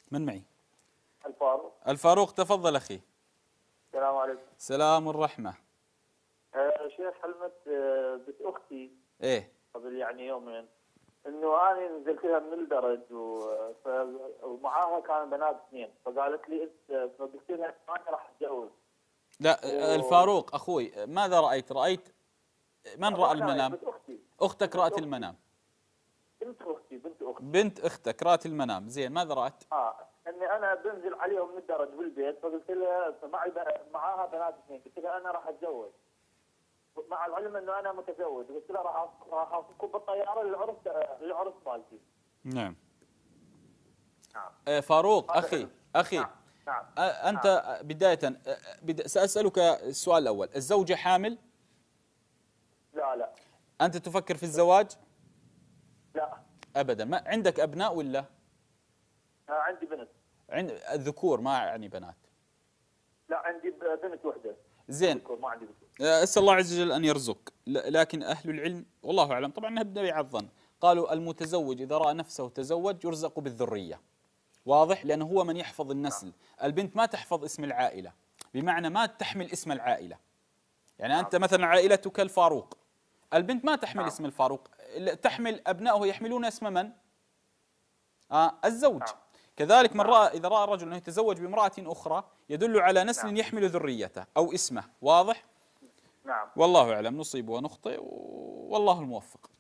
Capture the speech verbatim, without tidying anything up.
من معي؟ الفاروق. الفاروق، تفضل أخي. السلام عليكم. سلام والرحمة. آه شيخ، حلمت آه بنت اختي ايه قبل يعني يومين انه انا نزلت لها من الدرج و... ف... ومعاها كان بنات اثنين، فقالت لي انت، فقلت لها انا راح اتجوز. لا و... الفاروق أخوي، ماذا رأيت؟ رأيت من رأى ما نايم، المنام؟ بنت اختي. أختك بنت رأت اختي المنام. بنت اختي بنت اختي بنت أختك رأت المنام، زين ماذا رأت؟ اه اني انا بنزل عليهم من الدرج بالبيت، فقلت لها معي ب... معاها بنات اثنين، قلت لها انا راح اتجوز مع العلم انه انا متزوج، قلت له راح راح اصكب بالطياره للعرس للعرس مالتي. نعم. نعم. آه، فاروق هذا أخي حلم. أخي نعم نعم آه، أنت نعم. آه، بداية آه، بد... سأسألك السؤال الأول، الزوجة حامل؟ لا لا أنت تفكر في الزواج؟ لا. أبدا. ما عندك أبناء ولا؟ آه عندي بنت. عند الذكور، ما يعني بنات. لا عندي ب- بنت وحده. زين. ذكور، ما عندي ذكور. آه، أسأل الله عز وجل أن يرزق، ل- لكن أهل العلم والله أعلم طبعا نبدأ على الظن، قالوا المتزوج إذا رأى نفسه تزوج يرزق بالذرية. واضح؟ لأنه هو من يحفظ النسل. البنت ما تحفظ اسم العائلة، بمعنى ما تحمل اسم العائلة. يعني أنت مثلا عائلتك الفاروق، البنت ما تحمل نعم. اسم الفاروق، تحمل أبنائه يحملون اسم من؟ آه الزوج. نعم. كذلك من نعم. رأى إذا رأى الرجل أنه يتزوج بامرأة أخرى يدل على نسل نعم. يحمل ذريته أو اسمه. واضح؟ نعم. والله أعلم، نصيب ونخطئ والله الموفق.